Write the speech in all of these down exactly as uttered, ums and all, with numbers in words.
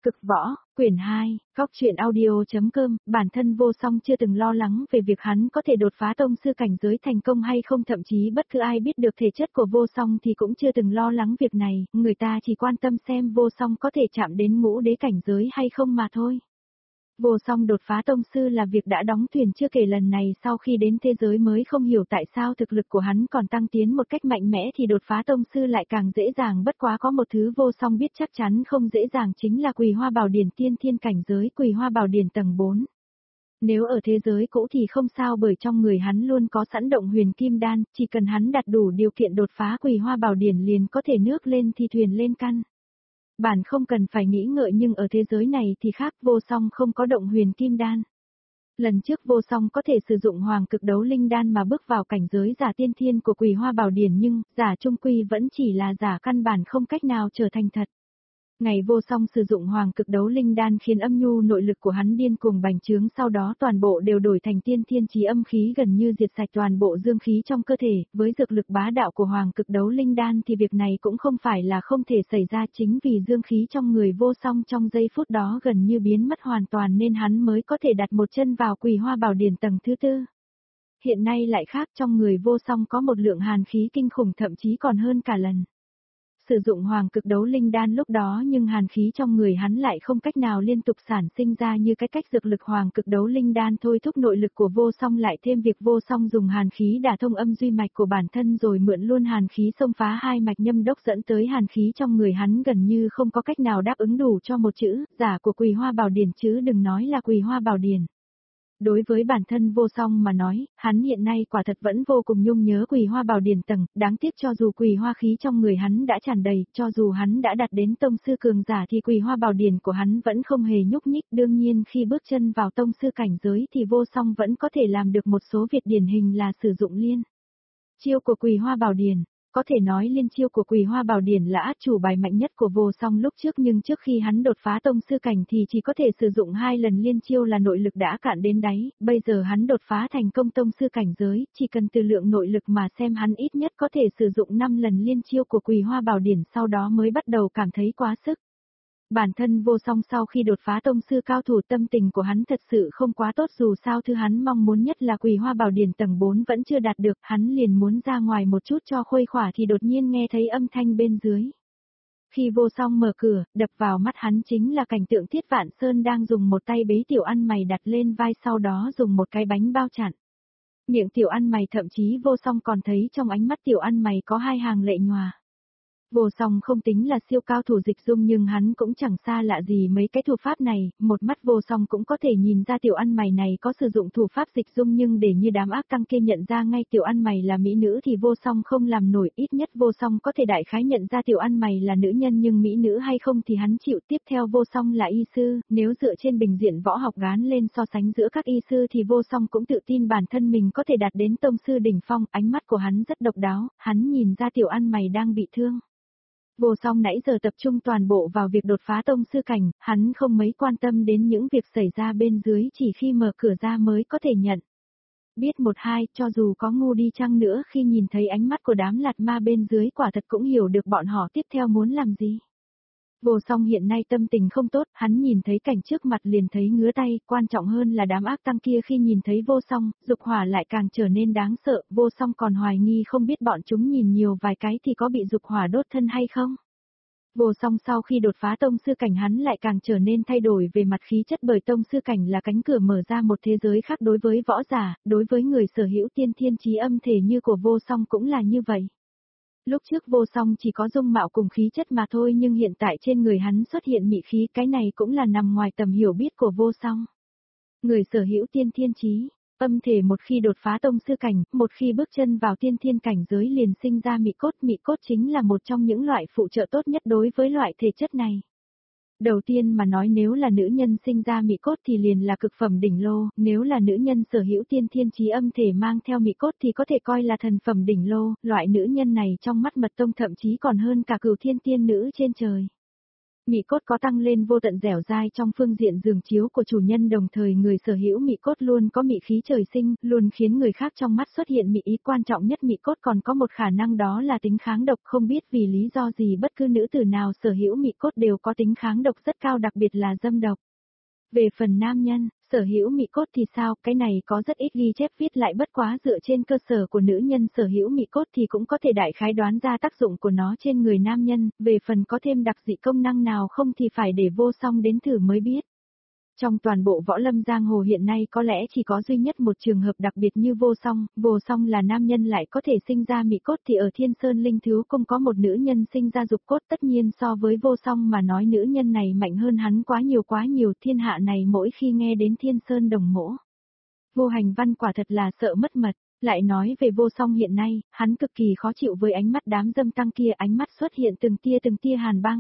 Cực võ, quyển hai, góc truyện audio.com, bản thân Vô Song chưa từng lo lắng về việc hắn có thể đột phá tông sư cảnh giới thành công hay không, thậm chí bất cứ ai biết được thể chất của Vô Song thì cũng chưa từng lo lắng việc này, người ta chỉ quan tâm xem Vô Song có thể chạm đến ngũ đế cảnh giới hay không mà thôi. Vô Song đột phá tông sư là việc đã đóng thuyền, chưa kể lần này sau khi đến thế giới mới không hiểu tại sao thực lực của hắn còn tăng tiến một cách mạnh mẽ thì đột phá tông sư lại càng dễ dàng, bất quá có một thứ Vô Song biết chắc chắn không dễ dàng chính là Quỳ Hoa Bảo Điển tiên thiên cảnh giới, Quỳ Hoa Bảo Điển tầng bốn. Nếu ở thế giới cũ thì không sao, bởi trong người hắn luôn có sẵn động huyền kim đan, chỉ cần hắn đạt đủ điều kiện đột phá Quỳ Hoa Bảo Điển liền có thể nước lên thì thuyền lên căn. Bản không cần phải nghĩ ngợi, nhưng ở thế giới này thì khác, Vô Song không có động huyền kim đan. Lần trước Vô Song có thể sử dụng hoàng cực đấu linh đan mà bước vào cảnh giới giả tiên thiên của Quỳ Hoa Bảo Điển, nhưng giả trung quy vẫn chỉ là giả, căn bản không cách nào trở thành thật. Ngày Vô Song sử dụng hoàng cực đấu linh đan khiến âm nhu nội lực của hắn điên cuồng bành trướng, sau đó toàn bộ đều đổi thành tiên thiên chí âm khí, gần như diệt sạch toàn bộ dương khí trong cơ thể. Với dược lực bá đạo của hoàng cực đấu linh đan thì việc này cũng không phải là không thể xảy ra, chính vì dương khí trong người Vô Song trong giây phút đó gần như biến mất hoàn toàn nên hắn mới có thể đặt một chân vào Quỳ Hoa Bảo Điển tầng thứ tư. Hiện nay lại khác, trong người Vô Song có một lượng hàn khí kinh khủng, thậm chí còn hơn cả lần sử dụng hoàng cực đấu linh đan lúc đó, nhưng hàn khí trong người hắn lại không cách nào liên tục sản sinh ra như cái cách dược lực hoàng cực đấu linh đan thôi thúc nội lực của Vô Song, lại thêm việc Vô Song dùng hàn khí đả thông âm duy mạch của bản thân rồi mượn luôn hàn khí xông phá hai mạch nhâm đốc, dẫn tới hàn khí trong người hắn gần như không có cách nào đáp ứng đủ cho một chữ giả của Quỳ Hoa Bảo Điển, chứ đừng nói là Quỳ Hoa Bảo Điển. Đối với bản thân Vô Song mà nói, hắn hiện nay quả thật vẫn vô cùng nhung nhớ Quỳ Hoa Bảo Điển tầng, đáng tiếc cho dù Quỳ Hoa khí trong người hắn đã tràn đầy, cho dù hắn đã đạt đến tông sư cường giả thì Quỳ Hoa Bảo Điển của hắn vẫn không hề nhúc nhích. Đương nhiên khi bước chân vào tông sư cảnh giới thì Vô Song vẫn có thể làm được một số việc, điển hình là sử dụng liên chiêu của Quỳ Hoa Bảo Điển. Có thể nói liên chiêu của Quỳ Hoa Bảo Điển là át chủ bài mạnh nhất của Vô Song lúc trước, nhưng trước khi hắn đột phá tông sư cảnh thì chỉ có thể sử dụng hai lần liên chiêu là nội lực đã cạn đến đáy, bây giờ hắn đột phá thành công tông sư cảnh giới, chỉ cần từ lượng nội lực mà xem hắn ít nhất có thể sử dụng năm lần liên chiêu của Quỳ Hoa Bảo Điển, sau đó mới bắt đầu cảm thấy quá sức. Bản thân Vô Song sau khi đột phá tông sư cao thủ, tâm tình của hắn thật sự không quá tốt, dù sao thứ hắn mong muốn nhất là Quỳ Hoa Bảo Điển tầng bốn vẫn chưa đạt được, hắn liền muốn ra ngoài một chút cho khuây khỏa thì đột nhiên nghe thấy âm thanh bên dưới. Khi Vô Song mở cửa, đập vào mắt hắn chính là cảnh tượng Tiết Vạn Sơn đang dùng một tay bế Tiểu Ăn Mày đặt lên vai, sau đó dùng một cái bánh bao chặn miệng Tiểu Ăn Mày, thậm chí Vô Song còn thấy trong ánh mắt Tiểu Ăn Mày có hai hàng lệ nhòa. Vô Song không tính là siêu cao thủ dịch dung, nhưng hắn cũng chẳng xa lạ gì mấy cái thủ pháp này, một mắt Vô Song cũng có thể nhìn ra Tiểu Ăn Mày này có sử dụng thủ pháp dịch dung, nhưng để như đám ác tăng kia nhận ra ngay Tiểu Ăn Mày là mỹ nữ thì Vô Song không làm nổi. Ít nhất Vô Song có thể đại khái nhận ra Tiểu Ăn Mày là nữ nhân, nhưng mỹ nữ hay không thì hắn chịu. Tiếp theo Vô Song là y sư, nếu dựa trên bình diện võ học gán lên so sánh giữa các y sư thì Vô Song cũng tự tin bản thân mình có thể đạt đến tông sư đỉnh phong. Ánh mắt của hắn rất độc đáo, hắn nhìn ra Tiểu Ăn Mày đang bị thương. Vô Song nãy giờ tập trung toàn bộ vào việc đột phá tông sư cảnh, hắn không mấy quan tâm đến những việc xảy ra bên dưới, chỉ khi mở cửa ra mới có thể nhận biết một hai, cho dù có ngu đi chăng nữa khi nhìn thấy ánh mắt của đám lạt ma bên dưới quả thật cũng hiểu được bọn họ tiếp theo muốn làm gì. Vô Song hiện nay tâm tình không tốt, hắn nhìn thấy cảnh trước mặt liền thấy ngứa tay, quan trọng hơn là đám ác tăng kia khi nhìn thấy Vô Song, dục hỏa lại càng trở nên đáng sợ. Vô Song còn hoài nghi không biết bọn chúng nhìn nhiều vài cái thì có bị dục hỏa đốt thân hay không. Vô Song sau khi đột phá tông sư cảnh hắn lại càng trở nên thay đổi về mặt khí chất, bởi tông sư cảnh là cánh cửa mở ra một thế giới khác đối với võ giả, đối với người sở hữu tiên thiên chí âm thể như của Vô Song cũng là như vậy. Lúc trước Vô Song chỉ có dung mạo cùng khí chất mà thôi, nhưng hiện tại trên người hắn xuất hiện mị khí, cái này cũng là nằm ngoài tầm hiểu biết của Vô Song. Người sở hữu tiên thiên chí âm thể một khi đột phá tông sư cảnh, một khi bước chân vào tiên thiên cảnh giới liền sinh ra mị cốt. Mị cốt chính là một trong những loại phụ trợ tốt nhất đối với loại thể chất này. Đầu tiên mà nói, nếu là nữ nhân sinh ra mị cốt thì liền là cực phẩm đỉnh lô, nếu là nữ nhân sở hữu tiên thiên chí âm thể mang theo mị cốt thì có thể coi là thần phẩm đỉnh lô. Loại nữ nhân này trong mắt Mật Tông thậm chí còn hơn cả Cửu Thiên tiên nữ trên trời. Mị cốt có tăng lên vô tận dẻo dai trong phương diện giường chiếu của chủ nhân, đồng thời người sở hữu mị cốt luôn có mị khí trời sinh, luôn khiến người khác trong mắt xuất hiện mị ý. Quan trọng nhất mị cốt còn có một khả năng, đó là tính kháng độc, không biết vì lý do gì bất cứ nữ tử nào sở hữu mị cốt đều có tính kháng độc rất cao, đặc biệt là dâm độc. Về phần nam nhân, sở hữu mị cốt thì sao, cái này có rất ít ghi chép viết lại, bất quá dựa trên cơ sở của nữ nhân sở hữu mị cốt thì cũng có thể đại khái đoán ra tác dụng của nó trên người nam nhân, về phần có thêm đặc dị công năng nào không thì phải để Vô Song đến thử mới biết. Trong toàn bộ võ lâm giang hồ hiện nay có lẽ chỉ có duy nhất một trường hợp đặc biệt như Vô Song, Vô Song là nam nhân lại có thể sinh ra mị cốt, thì ở Thiên Sơn Linh Thứ Cung có một nữ nhân sinh ra dục cốt, tất nhiên so với Vô Song mà nói nữ nhân này mạnh hơn hắn quá nhiều quá nhiều, thiên hạ này mỗi khi nghe đến Thiên Sơn Đồng Mỗ. Vô Hành Văn quả thật là sợ mất mật, lại nói về Vô Song hiện nay, hắn cực kỳ khó chịu với ánh mắt đám dâm tăng kia, ánh mắt xuất hiện từng tia từng tia hàn băng.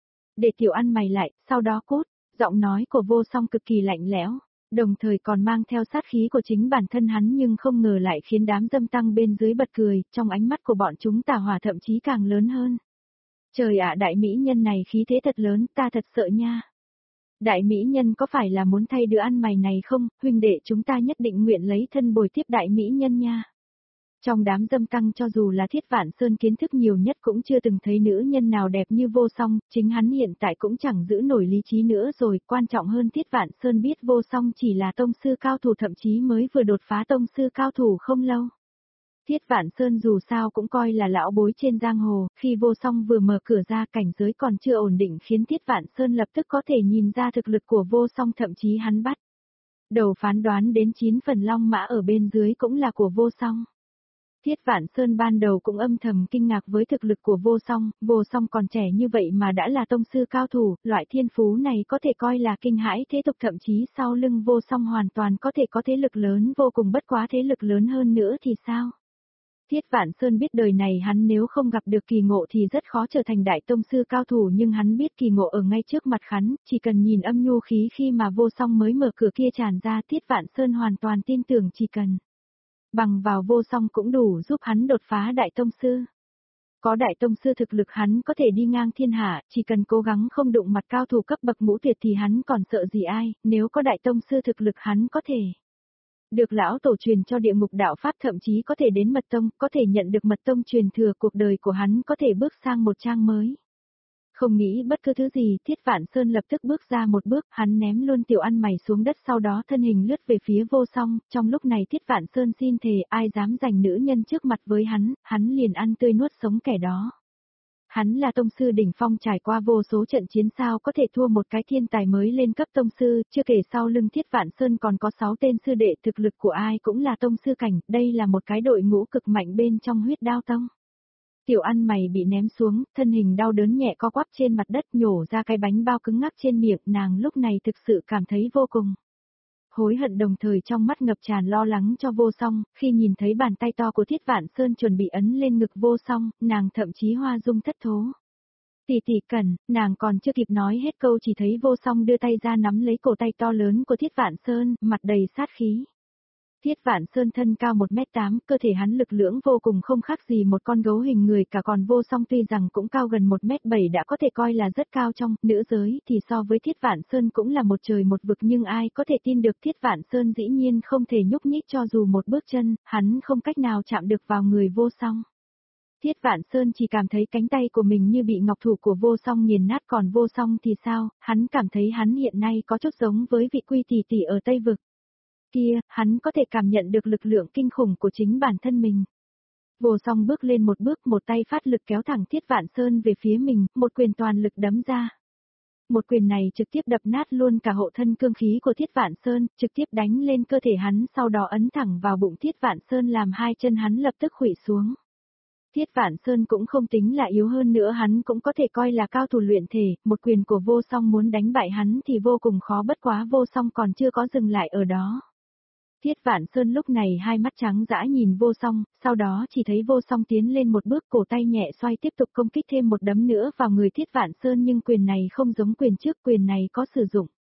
Để tiểu ăn mày lại, sau đó cút. Giọng nói của Vô Song cực kỳ lạnh lẽo, đồng thời còn mang theo sát khí của chính bản thân hắn, nhưng không ngờ lại khiến đám dâm tăng bên dưới bật cười, trong ánh mắt của bọn chúng tà hỏa thậm chí càng lớn hơn. Trời ạ, đại mỹ nhân này khí thế thật lớn, ta thật sợ nha. Đại mỹ nhân có phải là muốn thay đứa ăn mày này không, huynh đệ chúng ta nhất định nguyện lấy thân bồi tiếp đại mỹ nhân nha. Trong đám dâm tăng cho dù là Thiết Vạn Sơn kiến thức nhiều nhất cũng chưa từng thấy nữ nhân nào đẹp như Vô Song, chính hắn hiện tại cũng chẳng giữ nổi lý trí nữa rồi, quan trọng hơn Thiết Vạn Sơn biết Vô Song chỉ là tông sư cao thủ, thậm chí mới vừa đột phá tông sư cao thủ không lâu. Thiết Vạn Sơn dù sao cũng coi là lão bối trên giang hồ, khi Vô Song vừa mở cửa ra cảnh giới còn chưa ổn định khiến Thiết Vạn Sơn lập tức có thể nhìn ra thực lực của Vô Song, thậm chí hắn bắt đầu phán đoán đến chín phần long mã ở bên dưới cũng là của Vô Song. Thiết Vạn Sơn ban đầu cũng âm thầm kinh ngạc với thực lực của Vô Song, Vô Song còn trẻ như vậy mà đã là tông sư cao thủ, loại thiên phú này có thể coi là kinh hãi thế tục, thậm chí sau lưng Vô Song hoàn toàn có thể có thế lực lớn vô cùng, bất quá thế lực lớn hơn nữa thì sao? Thiết Vạn Sơn biết đời này hắn nếu không gặp được kỳ ngộ thì rất khó trở thành đại tông sư cao thủ, nhưng hắn biết kỳ ngộ ở ngay trước mặt hắn, chỉ cần nhìn âm nhu khí khi mà Vô Song mới mở cửa kia tràn ra, Thiết Vạn Sơn hoàn toàn tin tưởng chỉ cần bằng vào Vô Song cũng đủ giúp hắn đột phá đại tông sư. Có đại tông sư thực lực hắn có thể đi ngang thiên hạ, chỉ cần cố gắng không đụng mặt cao thủ cấp bậc ngũ tuyệt thì hắn còn sợ gì ai, nếu có đại tông sư thực lực hắn có thể được lão tổ truyền cho địa ngục đạo pháp, thậm chí có thể đến mật tông, có thể nhận được mật tông truyền thừa, cuộc đời của hắn có thể bước sang một trang mới. Không nghĩ bất cứ thứ gì, Thiết Vạn Sơn lập tức bước ra một bước, hắn ném luôn tiểu ăn mày xuống đất, sau đó thân hình lướt về phía Vô Song, trong lúc này Thiết Vạn Sơn xin thề ai dám giành nữ nhân trước mặt với hắn, hắn liền ăn tươi nuốt sống kẻ đó. Hắn là tông sư đỉnh phong, trải qua vô số trận chiến, sao có thể thua một cái thiên tài mới lên cấp tông sư, chưa kể sau lưng Thiết Vạn Sơn còn có sáu tên sư đệ, thực lực của ai cũng là tông sư cảnh, đây là một cái đội ngũ cực mạnh bên trong Huyết Đao Tông. Tiểu ăn mày bị ném xuống, thân hình đau đớn nhẹ co quắp trên mặt đất, nhổ ra cái bánh bao cứng ngắc trên miệng, nàng lúc này thực sự cảm thấy vô cùng hối hận, đồng thời trong mắt ngập tràn lo lắng cho Vô Song, khi nhìn thấy bàn tay to của Thiết Vạn Sơn chuẩn bị ấn lên ngực Vô Song, nàng thậm chí hoa dung thất thố. Tỷ tỷ cần, nàng còn chưa kịp nói hết câu chỉ thấy Vô Song đưa tay ra nắm lấy cổ tay to lớn của Thiết Vạn Sơn, mặt đầy sát khí. Thiết Vạn Sơn thân cao một mét tám, cơ thể hắn lực lưỡng vô cùng, không khác gì một con gấu hình người cả, còn Vô Song tuy rằng cũng cao gần một mét bảy đã có thể coi là rất cao, trong nữ giới thì so với Thiết Vạn Sơn cũng là một trời một vực, nhưng ai có thể tin được Thiết Vạn Sơn dĩ nhiên không thể nhúc nhích cho dù một bước chân, hắn không cách nào chạm được vào người Vô Song. Thiết Vạn Sơn chỉ cảm thấy cánh tay của mình như bị ngọc thủ của Vô Song nghiền nát, còn Vô Song thì sao, hắn cảm thấy hắn hiện nay có chút giống với vị Quy tỷ tỷ ở Tây Vực. Kia, hắn có thể cảm nhận được lực lượng kinh khủng của chính bản thân mình. Vô Song bước lên một bước, một tay phát lực kéo thẳng Thiết Vạn Sơn về phía mình, một quyền toàn lực đấm ra. Một quyền này trực tiếp đập nát luôn cả hộ thân cương khí của Thiết Vạn Sơn, trực tiếp đánh lên cơ thể hắn, sau đó ấn thẳng vào bụng Thiết Vạn Sơn làm hai chân hắn lập tức khuỵu xuống. Thiết Vạn Sơn cũng không tính là yếu, hơn nữa hắn cũng có thể coi là cao thủ luyện thể, một quyền của Vô Song muốn đánh bại hắn thì vô cùng khó, bất quá Vô Song còn chưa có dừng lại ở đó. Thiết Vạn Sơn lúc này hai mắt trắng dã nhìn Vô Song, sau đó chỉ thấy Vô Song tiến lên một bước, cổ tay nhẹ xoay tiếp tục công kích thêm một đấm nữa vào người Thiết Vạn Sơn, nhưng quyền này không giống quyền trước, quyền này có sử dụng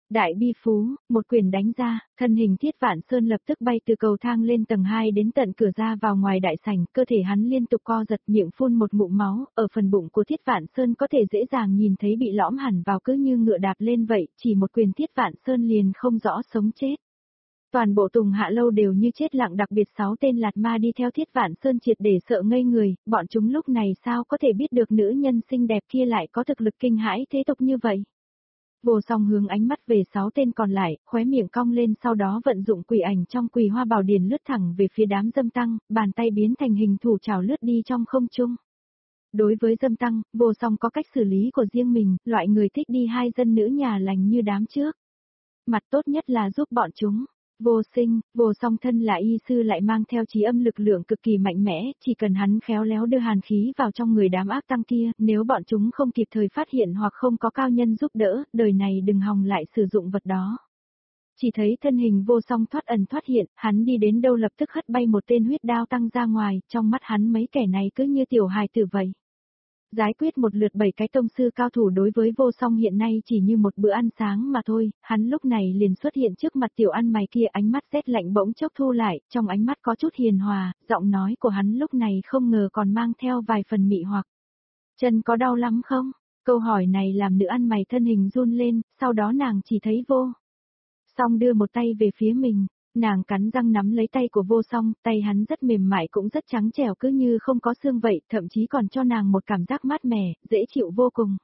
Đại bi phú, một quyền đánh ra, thân hình Thiết Vạn Sơn lập tức bay từ cầu thang lên tầng hai đến tận cửa ra vào ngoài đại sảnh, cơ thể hắn liên tục co giật, miệng phun một ngụm máu, ở phần bụng của Thiết Vạn Sơn có thể dễ dàng nhìn thấy bị lõm hẳn vào cứ như ngựa đạp lên vậy, chỉ một quyền Thiết Vạn Sơn liền không rõ sống chết. Toàn bộ Tùng Hạ Lâu đều như chết lặng, đặc biệt sáu tên lạt ma đi theo Thiết Vạn Sơn triệt để sợ ngây người, bọn chúng lúc này sao có thể biết được nữ nhân xinh đẹp kia lại có thực lực kinh hãi thế tục như vậy. Vô Song hướng ánh mắt về sáu tên còn lại, khóe miệng cong lên, sau đó vận dụng quỷ ảnh trong Quỳ Hoa Bảo Điển lướt thẳng về phía đám dâm tăng, bàn tay biến thành hình thủ trảo lướt đi trong không trung. Đối với dâm tăng, Vô Song có cách xử lý của riêng mình, loại người thích đi hai dân nữ nhà lành như đám trước. Mặt tốt nhất là giúp bọn chúng. Vô Sinh, Vô Song thân là y sư lại mang theo trí âm lực lượng cực kỳ mạnh mẽ, chỉ cần hắn khéo léo đưa hàn khí vào trong người đám ác tăng kia, nếu bọn chúng không kịp thời phát hiện hoặc không có cao nhân giúp đỡ, đời này đừng hòng lại sử dụng vật đó. Chỉ thấy thân hình Vô Song thoát ẩn thoát hiện, hắn đi đến đâu lập tức hất bay một tên huyết đao tăng ra ngoài, trong mắt hắn mấy kẻ này cứ như tiểu hài tử vậy. Giải quyết một lượt bảy cái tông sư cao thủ đối với Vô Song hiện nay chỉ như một bữa ăn sáng mà thôi, hắn lúc này liền xuất hiện trước mặt tiểu ăn mày kia, ánh mắt rét lạnh bỗng chốc thu lại, trong ánh mắt có chút hiền hòa, giọng nói của hắn lúc này không ngờ còn mang theo vài phần mị hoặc. Chân có đau lắm không? Câu hỏi này làm nữ ăn mày thân hình run lên, sau đó nàng chỉ thấy Vô Song đưa một tay về phía mình. Nàng cắn răng nắm lấy tay của Vô Song, tay hắn rất mềm mại cũng rất trắng trẻo cứ như không có xương vậy, thậm chí còn cho nàng một cảm giác mát mẻ, dễ chịu vô cùng.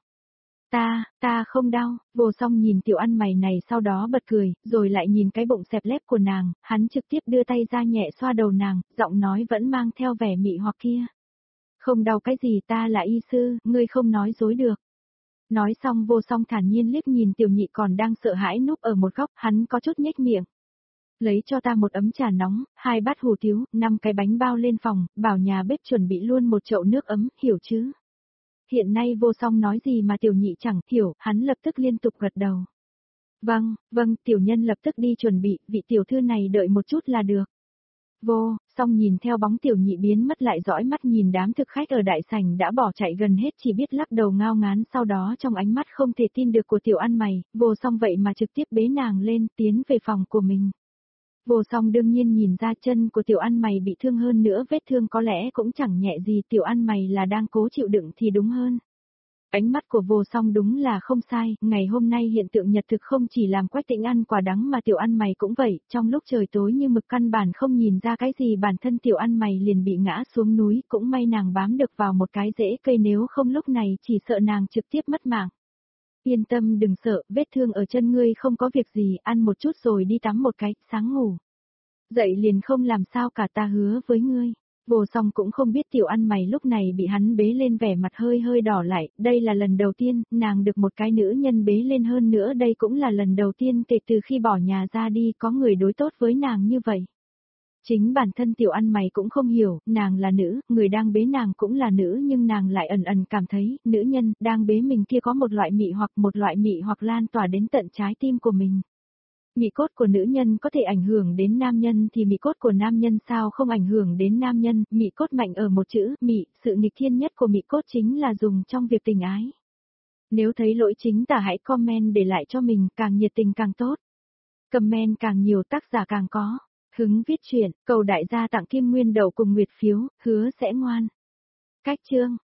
Ta, ta không đau, Vô Song nhìn tiểu ăn mày này sau đó bật cười, rồi lại nhìn cái bụng xẹp lép của nàng, hắn trực tiếp đưa tay ra nhẹ xoa đầu nàng, giọng nói vẫn mang theo vẻ mị hoặc kia. Không đau cái gì, ta là y sư, ngươi không nói dối được. Nói xong Vô Song thản nhiên liếc nhìn tiểu nhị còn đang sợ hãi núp ở một góc, hắn có chút nhếch miệng. Lấy cho ta một ấm trà nóng, hai bát hủ tiếu, năm cái bánh bao lên phòng, bảo nhà bếp chuẩn bị luôn một chậu nước ấm, hiểu chứ? Hiện nay Vô Song nói gì mà tiểu nhị chẳng hiểu, hắn lập tức liên tục gật đầu. Vâng, vâng, tiểu nhân lập tức đi chuẩn bị, vị tiểu thư này đợi một chút là được. Vô Song nhìn theo bóng tiểu nhị biến mất lại dõi mắt nhìn đám thực khách ở đại sảnh đã bỏ chạy gần hết, chỉ biết lắc đầu ngao ngán, sau đó trong ánh mắt không thể tin được của tiểu ăn mày, Vô Song vậy mà trực tiếp bế nàng lên tiến về phòng của mình. Vô Song đương nhiên nhìn ra chân của tiểu ăn mày bị thương hơn nữa, vết thương có lẽ cũng chẳng nhẹ gì, tiểu ăn mày là đang cố chịu đựng thì đúng hơn. Ánh mắt của Vô Song đúng là không sai, ngày hôm nay hiện tượng nhật thực không chỉ làm Quách Tĩnh ăn quả đắng mà tiểu ăn mày cũng vậy, trong lúc trời tối như mực căn bản không nhìn ra cái gì, bản thân tiểu ăn mày liền bị ngã xuống núi, cũng may nàng bám được vào một cái rễ cây, nếu không lúc này chỉ sợ nàng trực tiếp mất mạng. Yên tâm đừng sợ, vết thương ở chân ngươi không có việc gì, ăn một chút rồi đi tắm một cái, sáng ngủ. Dậy liền không làm sao cả, ta hứa với ngươi. Vô Song cũng không biết tiểu ăn mày lúc này bị hắn bế lên vẻ mặt hơi hơi đỏ lại, đây là lần đầu tiên, nàng được một cái nữ nhân bế lên, hơn nữa đây cũng là lần đầu tiên kể từ khi bỏ nhà ra đi có người đối tốt với nàng như vậy. Chính bản thân tiểu ăn mày cũng không hiểu, nàng là nữ, người đang bế nàng cũng là nữ, nhưng nàng lại ẩn ẩn cảm thấy, nữ nhân đang bế mình kia có một loại mị hoặc, một loại mị hoặc lan tỏa đến tận trái tim của mình. Mị cốt của nữ nhân có thể ảnh hưởng đến nam nhân thì mị cốt của nam nhân sao không ảnh hưởng đến nam nhân, mị cốt mạnh ở một chữ, mị, sự nghịch thiên nhất của mị cốt chính là dùng trong việc tình ái. Nếu thấy lỗi chính tả hãy comment để lại cho mình, càng nhiệt tình càng tốt. Comment càng nhiều tác giả càng có. Hứng viết truyện, cầu đại gia tặng kim nguyên đậu cùng nguyệt phiếu, hứa sẽ ngoan. Cách chương